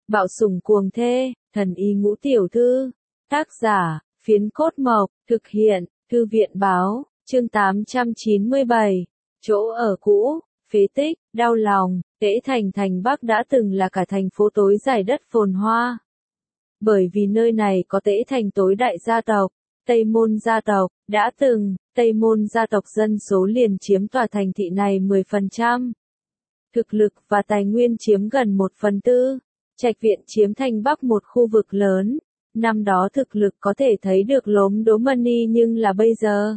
Bạo sủng cuồng thê, thần y ngũ tiểu thư. Tác giả, Phiến Cốt Mộc, thực hiện, Thư viện báo, chương 897. Chỗ ở cũ, phế tích, đau lòng, Tễ Thành thành Bắc đã từng là cả thành phố tối giải đất phồn hoa. Bởi vì nơi này có Tễ Thành tối đại gia tộc, Tây Môn gia tộc, đã từng, Tây Môn gia tộc dân số liền chiếm tòa thành thị này 10%. Thực lực và tài nguyên chiếm gần 1/4. Trạch viện chiếm thành Bắc một khu vực lớn. Năm đó thực lực có thể thấy được lốm đốm mani, nhưng là bây giờ.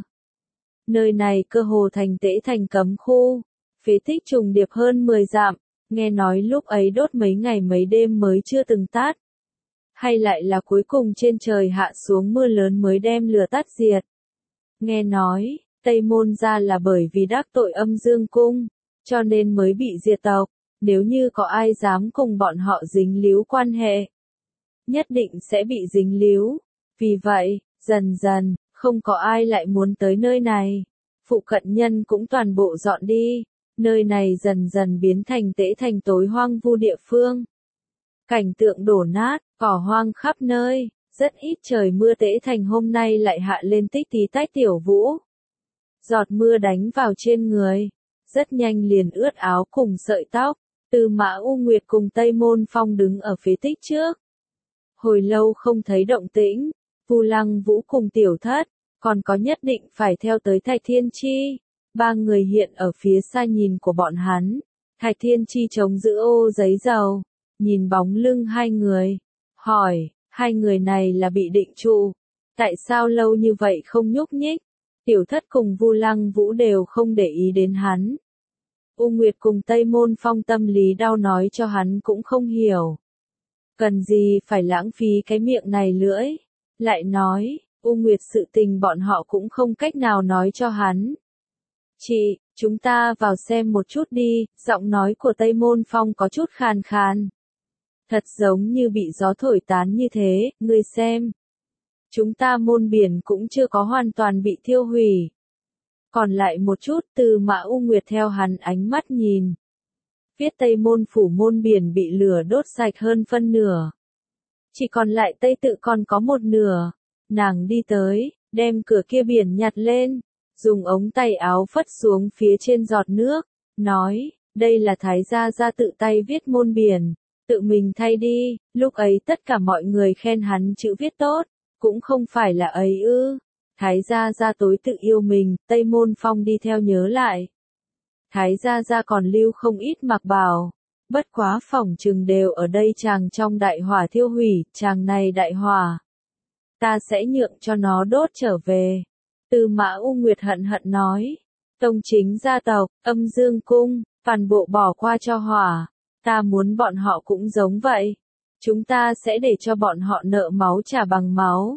Nơi này cơ hồ thành Tễ Thành cấm khu. Phế tích trùng điệp hơn 10 dặm. Nghe nói lúc ấy đốt mấy ngày mấy đêm mới chưa từng tắt. Hay lại là cuối cùng trên trời hạ xuống mưa lớn mới đem lửa tắt diệt. Nghe nói, Tây Môn gia là bởi vì đắc tội Âm Dương cung, cho nên mới bị diệt tộc. Nếu như có ai dám cùng bọn họ dính líu quan hệ, nhất định sẽ bị dính líu. Vì vậy, dần dần, không có ai lại muốn tới nơi này. Phụ cận nhân cũng toàn bộ dọn đi. Nơi này dần dần biến thành Tễ Thành tối hoang vu địa phương. Cảnh tượng đổ nát, cỏ hoang khắp nơi, rất ít trời mưa. Tễ Thành hôm nay lại hạ lên tích tí tách tiểu vũ. Giọt mưa đánh vào trên người, rất nhanh liền ướt áo cùng sợi tóc. Tư Mã U Nguyệt cùng Tây Môn Phong đứng ở phế tích trước. Hồi lâu không thấy động tĩnh, Vu Lăng Vũ cùng Tiểu Thất, còn có nhất định phải theo tới Thạch Thiên Chi. Ba người hiện ở phía xa nhìn của bọn hắn. Thạch Thiên Chi chống giữ ô giấy dầu, nhìn bóng lưng hai người, hỏi, hai người này là bị định trụ, tại sao lâu như vậy không nhúc nhích? Tiểu Thất cùng Vu Lăng Vũ đều không để ý đến hắn. U Nguyệt cùng Tây Môn Phong tâm lý đau nói cho hắn cũng không hiểu. Cần gì phải lãng phí cái miệng này lưỡi? Lại nói, U Nguyệt sự tình bọn họ cũng không cách nào nói cho hắn. Chị, chúng ta vào xem một chút đi, giọng nói của Tây Môn Phong có chút khàn khàn. Thật giống như bị gió thổi tán như thế, ngươi xem. Chúng ta môn biển cũng chưa có hoàn toàn bị thiêu hủy. Còn lại một chút. Từ Mã U Nguyệt theo hắn ánh mắt nhìn. Viết Tây Môn phủ môn biển bị lửa đốt sạch hơn phân nửa. Chỉ còn lại Tây Tự còn có một nửa. Nàng đi tới, đem cửa kia biển nhặt lên, dùng ống tay áo phất xuống phía trên giọt nước, nói, đây là Thái gia tự tay viết môn biển, tự mình thay đi. Lúc ấy tất cả mọi người khen hắn chữ viết tốt, cũng không phải là ấy ư. Thái gia tối tự yêu mình. Tây Môn Phong đi theo nhớ lại. Thái gia còn lưu không ít mặc bào. Bất quá phỏng chừng đều ở đây chàng trong đại hỏa thiêu hủy. Chàng này đại hỏa, ta sẽ nhượng cho nó đốt trở về. Tư Mã U Nguyệt hận hận nói. Tông chính gia tộc, Âm Dương cung, toàn bộ bỏ qua cho hỏa. Ta muốn bọn họ cũng giống vậy. Chúng ta sẽ để cho bọn họ nợ máu trả bằng máu.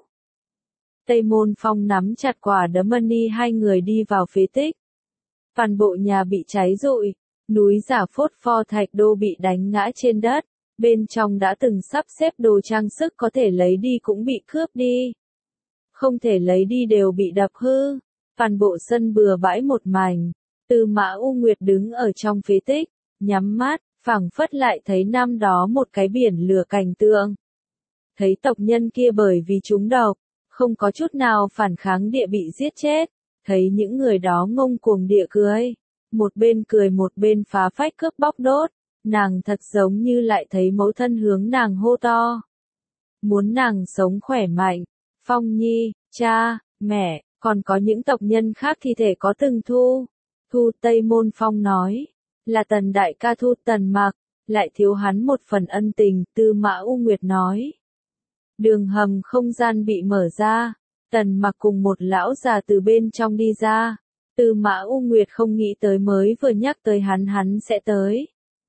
Tây Môn Phong nắm chặt quả đấm mani, hai người đi vào phế tích. Toàn bộ nhà bị cháy rụi, núi giả phốt pho thạch đô bị đánh ngã trên đất, bên trong đã từng sắp xếp đồ trang sức có thể lấy đi cũng bị cướp đi. Không thể lấy đi đều bị đập hư, toàn bộ sân bừa bãi một mảnh. Tư Mã U Nguyệt đứng ở trong phế tích, nhắm mắt, phảng phất lại thấy năm đó một cái biển lửa cảnh tượng. Thấy tộc nhân kia bởi vì trúng độc, không có chút nào phản kháng địa bị giết chết. Thấy những người đó ngông cuồng địa cười. Một bên cười một bên phá phách cướp bóc đốt. Nàng thật giống như lại thấy mẫu thân hướng nàng hô to. Muốn nàng sống khỏe mạnh. Phong Nhi, cha, mẹ, còn có những tộc nhân khác thi thể có từng thu. Thu. Tây Môn Phong nói. Là Tần đại ca thu Tần Mặc. Lại thiếu hắn một phần ân tình. Tư Mã U Nguyệt nói. Đường hầm không gian bị mở ra, Tần Mặc cùng một lão già từ bên trong đi ra. Tư Mã U Nguyệt không nghĩ tới mới vừa nhắc tới hắn sẽ tới.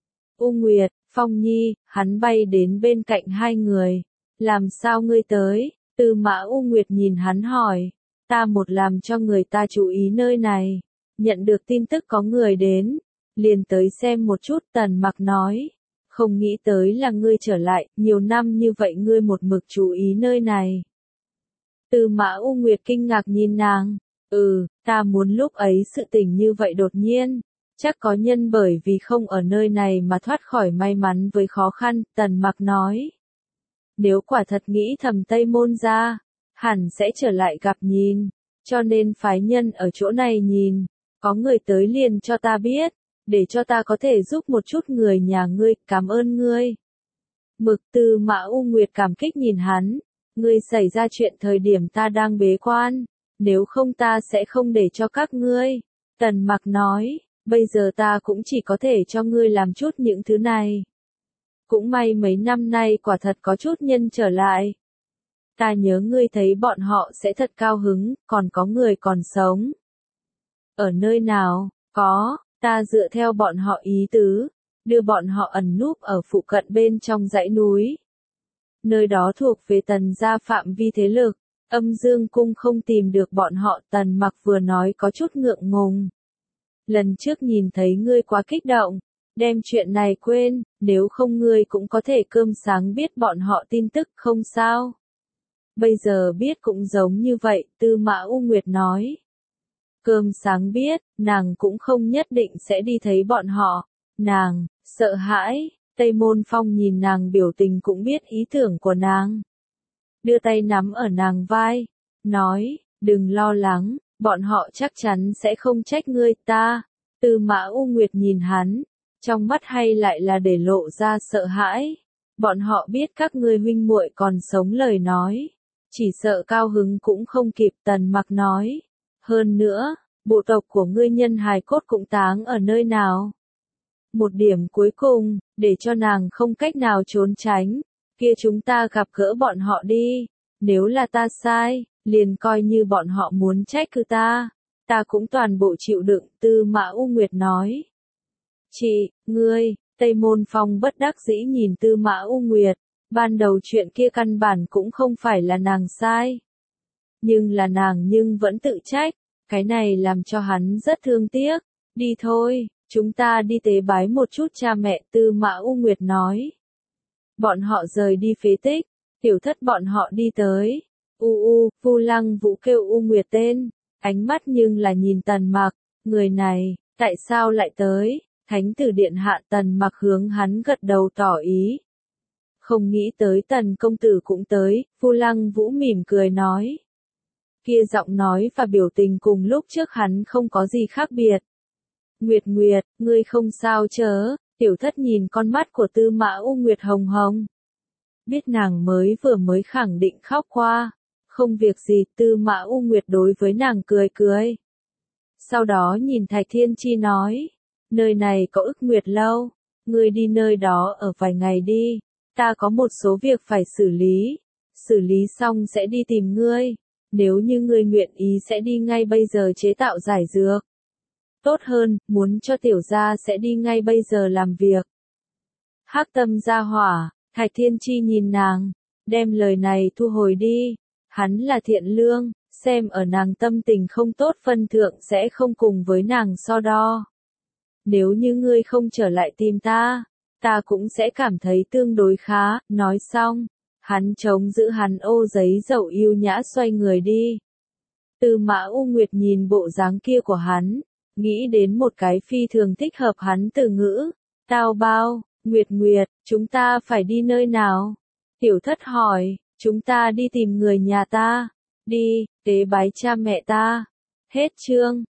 U Nguyệt, Phong Nhi, hắn bay đến bên cạnh hai người. Làm sao ngươi tới? Tư Mã U Nguyệt nhìn hắn hỏi. Ta một làm cho người ta chú ý nơi này. Nhận được tin tức có người đến, liền tới xem một chút. Tần Mặc nói. Không nghĩ tới là ngươi trở lại, nhiều năm như vậy ngươi một mực chú ý nơi này. Tư Mã U Nguyệt kinh ngạc nhìn nàng. Ta muốn lúc ấy sự tình như vậy đột nhiên. Chắc có nhân bởi vì không ở nơi này mà thoát khỏi may mắn với khó khăn, Tần Mặc nói. Nếu quả thật nghĩ thầm Tây Môn ra, hẳn sẽ trở lại gặp nhìn, cho nên phái nhân ở chỗ này nhìn, có người tới liền cho ta biết, để cho ta có thể giúp một chút người nhà ngươi, cảm ơn ngươi. Mực Tư Mã U Nguyệt cảm kích nhìn hắn, ngươi xảy ra chuyện thời điểm ta đang bế quan, nếu không ta sẽ không để cho các ngươi. Tần Mặc nói, bây giờ ta cũng chỉ có thể cho ngươi làm chút những thứ này. Cũng may mấy năm nay quả thật có chút nhân trở lại. Ta nhớ ngươi thấy bọn họ sẽ thật cao hứng, còn có người còn sống. Ở nơi nào, có, ta dựa theo bọn họ ý tứ, đưa bọn họ ẩn núp ở phụ cận bên trong dãy núi. Nơi đó thuộc về Tần gia phạm vi thế lực, Âm Dương Cung không tìm được bọn họ. Tần Mặc vừa nói có chút ngượng ngùng. Lần trước nhìn thấy ngươi quá kích động, đem chuyện này quên, nếu không ngươi cũng có thể cơm sáng biết bọn họ tin tức không sao. Bây giờ biết cũng giống như vậy, Tư Mã U Nguyệt nói. Cơm sáng biết, nàng cũng không nhất định sẽ đi thấy bọn họ. Nàng, sợ hãi, Tây Môn Phong nhìn nàng biểu tình cũng biết ý tưởng của nàng. Đưa tay nắm ở nàng vai, nói, đừng lo lắng, bọn họ chắc chắn sẽ không trách ngươi. Ta, Tư Mã U Nguyệt nhìn hắn, trong mắt hay lại là để lộ ra sợ hãi. Bọn họ biết các ngươi huynh muội còn sống lời nói, chỉ sợ cao hứng cũng không kịp. Tần Mặc nói, hơn nữa, bộ tộc của ngươi nhân hài cốt cũng táng ở nơi nào? Một điểm cuối cùng, để cho nàng không cách nào trốn tránh, kia chúng ta gặp gỡ bọn họ đi, nếu là ta sai, liền coi như bọn họ muốn trách cứ ta cũng toàn bộ chịu đựng. Tư Mã U Nguyệt nói. Chị, ngươi, Tây Môn Phong bất đắc dĩ nhìn Tư Mã U Nguyệt, ban đầu chuyện kia căn bản cũng không phải là nàng sai. Nhưng là nàng vẫn tự trách, cái này làm cho hắn rất thương tiếc. Đi thôi, chúng ta đi tế bái một chút cha mẹ. Tư Mã U Nguyệt nói. Bọn họ rời đi phế tích, Tiểu Thất bọn họ đi tới. Vu Lăng Vũ kêu U Nguyệt tên, ánh mắt nhưng là nhìn Tần Mặc, người này, tại sao lại tới? Thánh tử điện hạ. Tần Mặc hướng hắn gật đầu tỏ ý. Không nghĩ tới Tần công tử cũng tới. Vu Lăng Vũ mỉm cười nói. Kia giọng nói và biểu tình cùng lúc trước hắn không có gì khác biệt. Nguyệt Nguyệt, ngươi không sao chớ? Tiểu Thất nhìn con mắt của Tư Mã U Nguyệt hồng hồng. Biết nàng vừa mới khẳng định khóc qua. Không việc gì. Tư Mã U Nguyệt đối với nàng cười cười. Sau đó nhìn Thạch Thiên Chi nói. Nơi này có Ức Nguyệt lâu, ngươi đi nơi đó ở vài ngày đi, ta có một số việc phải xử lý xong sẽ đi tìm ngươi, nếu như ngươi nguyện ý sẽ đi ngay bây giờ chế tạo giải dược. Tốt hơn, muốn cho tiểu gia sẽ đi ngay bây giờ làm việc. Hắc Tâm gia hỏa, Thạch Thiên Chi nhìn nàng, đem lời này thu hồi đi, hắn là thiện lương, xem ở nàng tâm tình không tốt phân thượng sẽ không cùng với nàng so đo. Nếu như ngươi không trở lại tìm ta cũng sẽ cảm thấy tương đối khá. Nói xong, hắn chống giữ hắn ô giấy dầu yêu nhã xoay người đi. Tư Mã U Nguyệt nhìn bộ dáng kia của hắn, nghĩ đến một cái phi thường thích hợp hắn từ ngữ. Tao bao, Nguyệt Nguyệt, chúng ta phải đi nơi nào? Tiểu Thất hỏi, chúng ta đi tìm người nhà ta. Đi, tế bái cha mẹ ta. Hết chương.